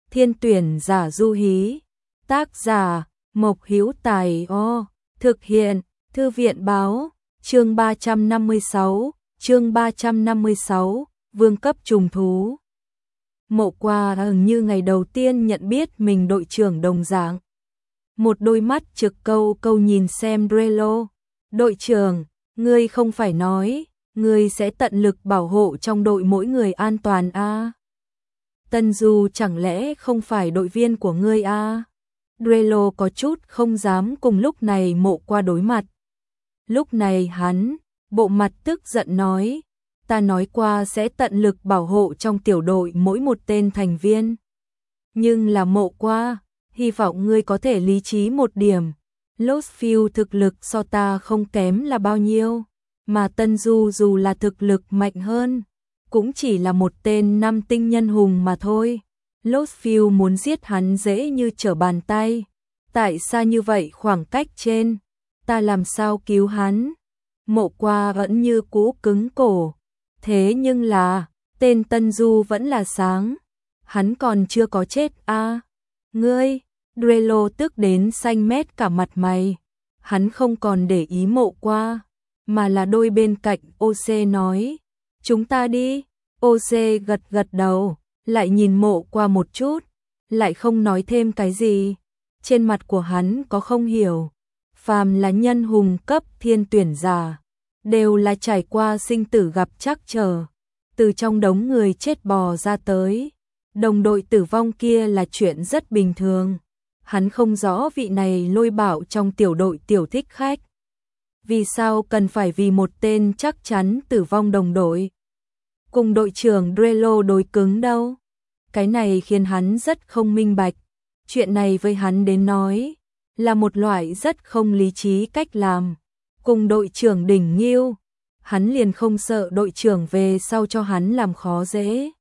Thiên tuyển giả du hí. Tác giả Mộc Hữu Tài. Thực hiện Thư viện báo. Chương 356, vương cấp trùng thú. Mộ Qua như ngày đầu tiên nhận biết mình đội trưởng đồng dạng. Một đôi mắt trực câu câu nhìn xem Drelo. Đội trưởng, ngươi không phải nói, ngươi sẽ tận lực bảo hộ trong đội mỗi người an toàn à? Tân Du chẳng lẽ không phải đội viên của ngươi à? Drelo có chút không dám cùng lúc này Mộ Qua đối mặt. Lúc này hắn, bộ mặt tức giận nói, ta nói qua sẽ tận lực bảo hộ trong tiểu đội mỗi một tên thành viên. Nhưng là Mộ Qua, hy vọng ngươi có thể lý trí một điểm. Lostfield thực lực so ta không kém là bao nhiêu, mà Tân Du dù là thực lực mạnh hơn, cũng chỉ là một tên 5 tinh nhân hùng mà thôi. Lostfield muốn giết hắn dễ như trở bàn tay. Tại sao như vậy khoảng cách trên, ta làm sao cứu hắn? Mộ Qua vẫn như cũ cứng cổ. Thế nhưng là, tên Tân Du vẫn là sáng. Hắn còn chưa có chết à? Ngươi, Drelo tức đến xanh mét cả mặt mày. Hắn không còn để ý Mộ Qua, mà là đôi bên cạnh OC nói. Chúng ta đi. OC gật gật đầu, lại nhìn Mộ Qua một chút, lại không nói thêm cái gì. Trên mặt của hắn có không hiểu. Phàm là nhân hùng cấp thiên tuyển giả, đều là trải qua sinh tử gặp trắc trở, từ trong đống người chết bò ra tới. Đồng đội tử vong kia là chuyện rất bình thường. Hắn không rõ vị này Lôi Bảo trong tiểu đội tiểu thích khách, vì sao cần phải vì một tên chắc chắn tử vong đồng đội cùng đội trưởng Drelo đối cứng đâu. Cái này khiến hắn rất không minh bạch. Chuyện này với hắn đến nói là một loại rất không lý trí cách làm. Cùng đội trưởng đỉnh nghiêu, hắn liền không sợ đội trưởng về sau cho hắn làm khó dễ,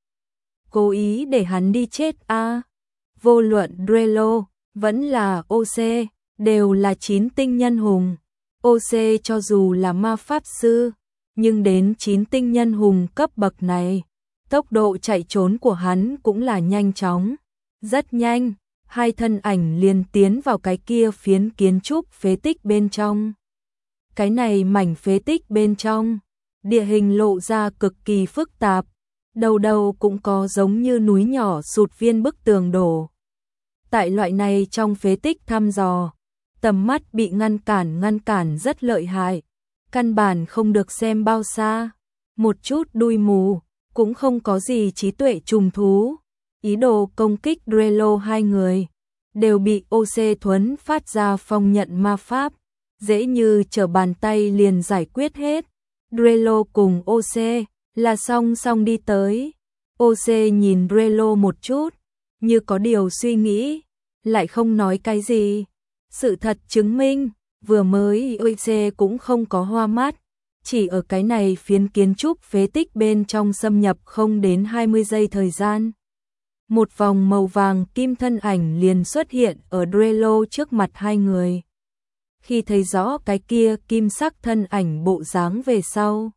cố ý để hắn đi chết à? Vô luận Drelo vẫn là OC, đều là 9 tinh nhân hùng. OC cho dù là ma pháp sư, nhưng đến 9 tinh nhân hùng cấp bậc này, tốc độ chạy trốn của hắn cũng là nhanh chóng. Rất nhanh, hai thân ảnh liền tiến vào cái kia phiến kiến trúc phế tích bên trong. Cái này mảnh phế tích bên trong, địa hình lộ ra cực kỳ phức tạp, đầu đầu cũng có giống như núi nhỏ sụt viên bức tường đổ. Tại loại này trong phế tích thăm dò, tầm mắt bị ngăn cản rất lợi hại, căn bản không được xem bao xa. Một chút đuôi mù, cũng không có gì trí tuệ trùng thú. Ý đồ công kích Drelo hai người, đều bị OC thuấn phát ra phong nhận ma pháp, dễ như trở bàn tay liền giải quyết hết. Drelo cùng OC là song song đi tới. OC nhìn Drelo một chút, như có điều suy nghĩ, lại không nói cái gì. Sự thật chứng minh, vừa mới OC cũng không có hoa mắt, chỉ ở cái này phiến kiến trúc phế tích bên trong xâm nhập không đến 20 giây thời gian. Một vòng màu vàng kim thân ảnh liền xuất hiện ở Drelo trước mặt hai người. Khi thấy rõ cái kia kim sắc thân ảnh bộ dáng về sau,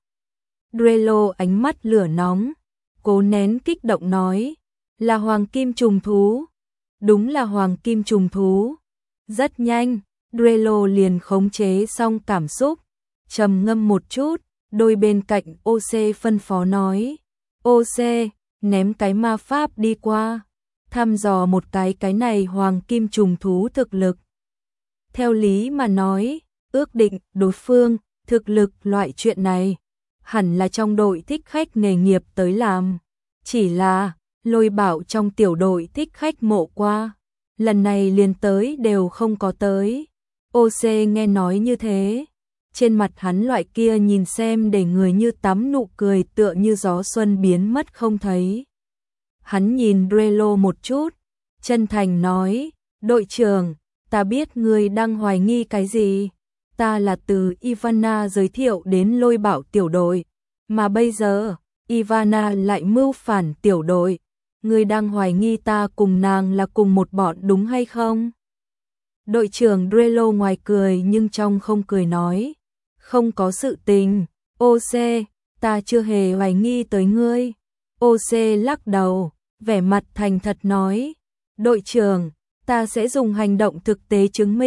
Drelo ánh mắt lửa nóng, cố nén kích động nói, là hoàng kim trùng thú. Đúng là hoàng kim trùng thú. Rất nhanh, Drelo liền khống chế xong cảm xúc, trầm ngâm một chút, đôi bên cạnh OC phân phó nói, OC, ném cái ma pháp đi qua, thăm dò một cái này hoàng kim trùng thú thực lực. Theo lý mà nói, ước định đối phương, thực lực loại chuyện này, hẳn là trong đội thích khách nghề nghiệp tới làm. Chỉ là, Lôi Bảo trong tiểu đội thích khách Mộ Qua, lần này liền tới đều không có tới. OC nghe nói như thế, trên mặt hắn loại kia nhìn xem để người như tắm nụ cười tựa như gió xuân biến mất không thấy. Hắn nhìn Drelo một chút, chân thành nói, đội trưởng, ta biết ngươi đang hoài nghi cái gì. Ta là từ Ivana giới thiệu đến Lôi Bảo tiểu đội, mà bây giờ, Ivana lại mưu phản tiểu đội. Ngươi đang hoài nghi ta cùng nàng là cùng một bọn đúng hay không? Đội trưởng Drelo ngoài cười nhưng trong không cười nói, không có sự tình. OC, ta chưa hề hoài nghi tới ngươi. OC lắc đầu, vẻ mặt thành thật nói, Đội trưởng, ta sẽ dùng hành động thực tế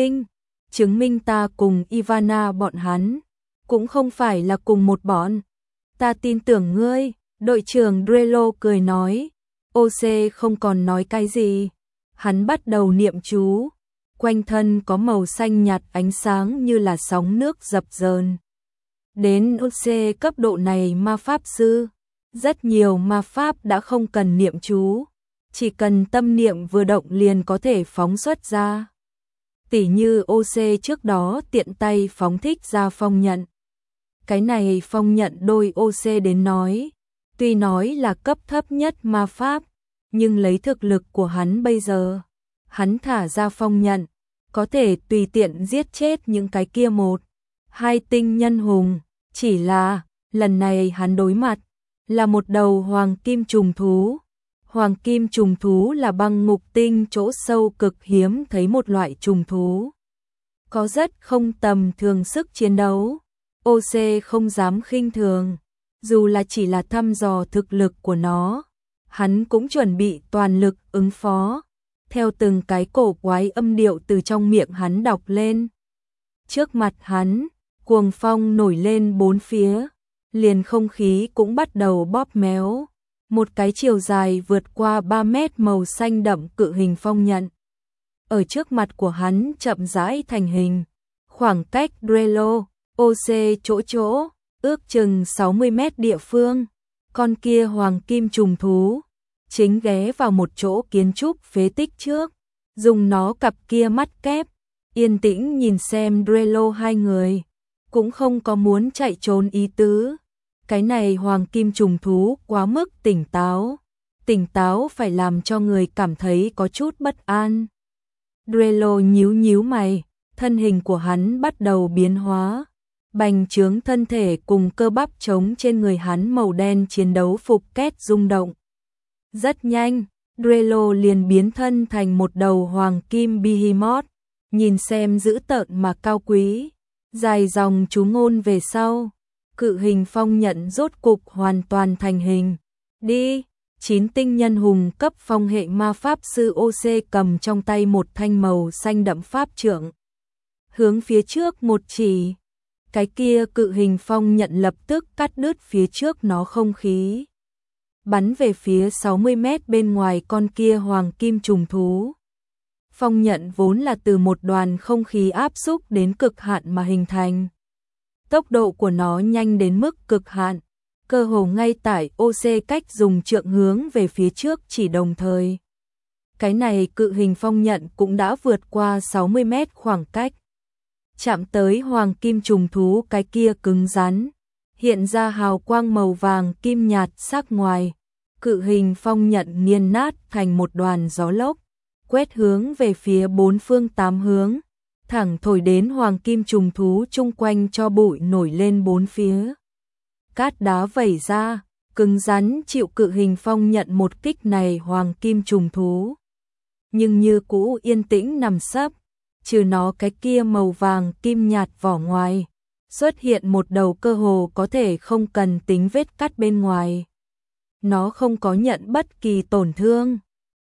chứng minh ta cùng Ivana bọn hắn, cũng không phải là cùng một bọn. Ta tin tưởng ngươi, đội trưởng Drello cười nói. OC không còn nói cái gì. Hắn bắt đầu niệm chú. Quanh thân có màu xanh nhạt ánh sáng như là sóng nước dập dờn. Đến OC cấp độ này ma pháp sư, rất nhiều ma pháp đã không cần niệm chú. Chỉ cần tâm niệm vừa động liền có thể phóng xuất ra. Tỉ như OC trước đó tiện tay phóng thích ra phong nhận. Cái này phong nhận đôi OC đến nói, tuy nói là cấp thấp nhất ma pháp, nhưng lấy thực lực của hắn bây giờ, hắn thả ra phong nhận, có thể tùy tiện giết chết những cái kia 1-2 tinh nhân hùng, chỉ là lần này hắn đối mặt là một đầu hoàng kim trùng thú. Hoàng kim trùng thú là băng ngục tinh chỗ sâu cực hiếm thấy một loại trùng thú. Có rất không tầm thường sức chiến đấu. OC không dám khinh thường. Dù là chỉ là thăm dò thực lực của nó, hắn cũng chuẩn bị toàn lực ứng phó. Theo từng cái cổ quái âm điệu từ trong miệng hắn đọc lên. Trước mặt hắn, cuồng phong nổi lên bốn phía. Liền không khí cũng bắt đầu bóp méo. Một cái chiều dài vượt qua 3 mét màu xanh đậm cự hình phong nhận. Ở trước mặt của hắn chậm rãi thành hình. Khoảng cách Drello, OC chỗ, ước chừng 60 mét địa phương. Con kia hoàng kim trùng thú, chính ghé vào một chỗ kiến trúc phế tích trước. Dùng nó cặp kia mắt kép, yên tĩnh nhìn xem Drello hai người. Cũng không có muốn chạy trốn ý tứ. Cái này hoàng kim trùng thú quá mức tỉnh táo phải làm cho người cảm thấy có chút bất an. Drello nhíu mày, thân hình của hắn bắt đầu biến hóa. Bành trướng thân thể cùng cơ bắp trống trên người hắn màu đen chiến đấu phục két rung động. Rất nhanh, Drello liền biến thân thành một đầu hoàng kim behemoth, nhìn xem dữ tợn mà cao quý. Dài dòng chú ngôn về sau. Cự hình phong nhận rốt cục hoàn toàn thành hình. Đi, 9 tinh nhân hùng cấp phong hệ ma pháp sư OC cầm trong tay một thanh màu xanh đậm pháp trượng. Hướng phía trước một chỉ. Cái kia cự hình phong nhận lập tức cắt đứt phía trước nó không khí. Bắn về phía 60 mét bên ngoài con kia hoàng kim trùng thú. Phong nhận vốn là từ một đoàn không khí áp xúc đến cực hạn mà hình thành. Tốc độ của nó nhanh đến mức cực hạn, cơ hồ ngay tại OC cách dùng trượng hướng về phía trước chỉ đồng thời. Cái này cự hình phong nhận cũng đã vượt qua 60 mét khoảng cách. Chạm tới hoàng kim trùng thú cái kia cứng rắn, hiện ra hào quang màu vàng kim nhạt sắc ngoài. Cự hình phong nhận nghiền nát thành một đoàn gió lốc, quét hướng về phía bốn phương tám hướng. Thẳng thổi đến hoàng kim trùng thú chung quanh cho bụi nổi lên bốn phía. Cát đá vẩy ra, cứng rắn chịu cự hình phong nhận một kích này hoàng kim trùng thú. Nhưng như cũ yên tĩnh nằm sấp, trừ nó cái kia màu vàng kim nhạt vỏ ngoài, xuất hiện một đầu cơ hồ có thể không cần tính vết cắt bên ngoài. Nó không có nhận bất kỳ tổn thương.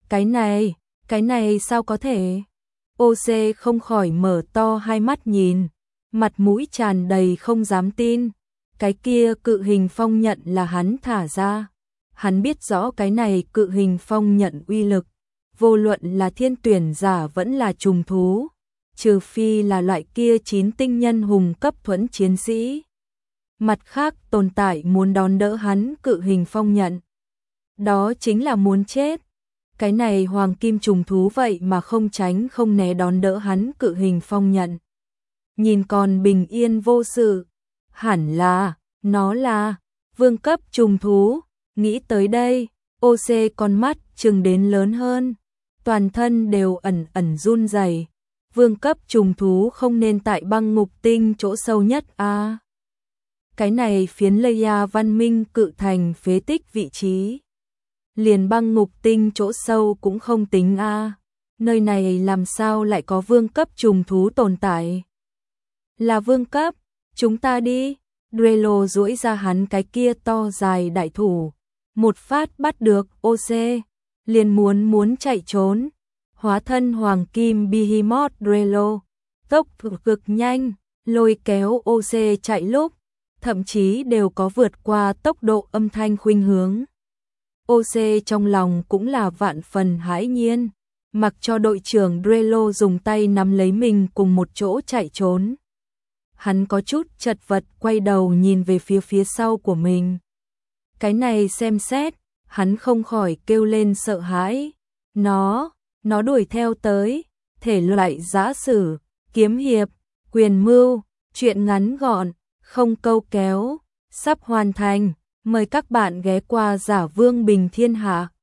Cái này sao có thể? OC không khỏi mở to hai mắt nhìn, mặt mũi tràn đầy không dám tin. Cái kia cự hình phong nhận là hắn thả ra. Hắn biết rõ cái này cự hình phong nhận uy lực, vô luận là thiên tuyển giả vẫn là trùng thú, trừ phi là loại kia 9 tinh nhân hùng cấp thuẫn chiến sĩ. Mặt khác tồn tại muốn đón đỡ hắn cự hình phong nhận. Đó chính là muốn chết. Cái này hoàng kim trùng thú vậy mà không tránh không né đón đỡ hắn cự hình phong nhận. Nhìn còn bình yên vô sự. Hẳn là, nó là vương cấp trùng thú. Nghĩ tới đây, OC con mắt trừng đến lớn hơn. Toàn thân đều ẩn run rẩy. Vương cấp trùng thú không nên tại băng ngục tinh chỗ sâu nhất à. Cái này phiến Leia văn minh cự thành phế tích vị trí. Liền băng ngục tinh chỗ sâu cũng không tính a. Nơi này làm sao lại có vương cấp trùng thú tồn tại? Là vương cấp, chúng ta đi. Drello duỗi ra hắn cái kia to dài đại thủ, một phát bắt được OC, liền muốn chạy trốn. hóa thân hoàng kim Behemoth Drello, tốc cực nhanh, lôi kéo OC chạy lúc, thậm chí đều có vượt qua tốc độ âm thanh khuynh hướng. OC trong lòng cũng là vạn phần hãi nhiên, mặc cho đội trưởng Drello dùng tay nắm lấy mình cùng một chỗ chạy trốn. Hắn có chút chật vật quay đầu nhìn về phía sau của mình. Cái này xem xét, hắn không khỏi kêu lên sợ hãi. Nó đuổi theo tới, thể loại giã sử, kiếm hiệp, quyền mưu, chuyện ngắn gọn, không câu kéo, sắp hoàn thành. Mời các bạn ghé qua Giả Vương Bình Thiên Hạ.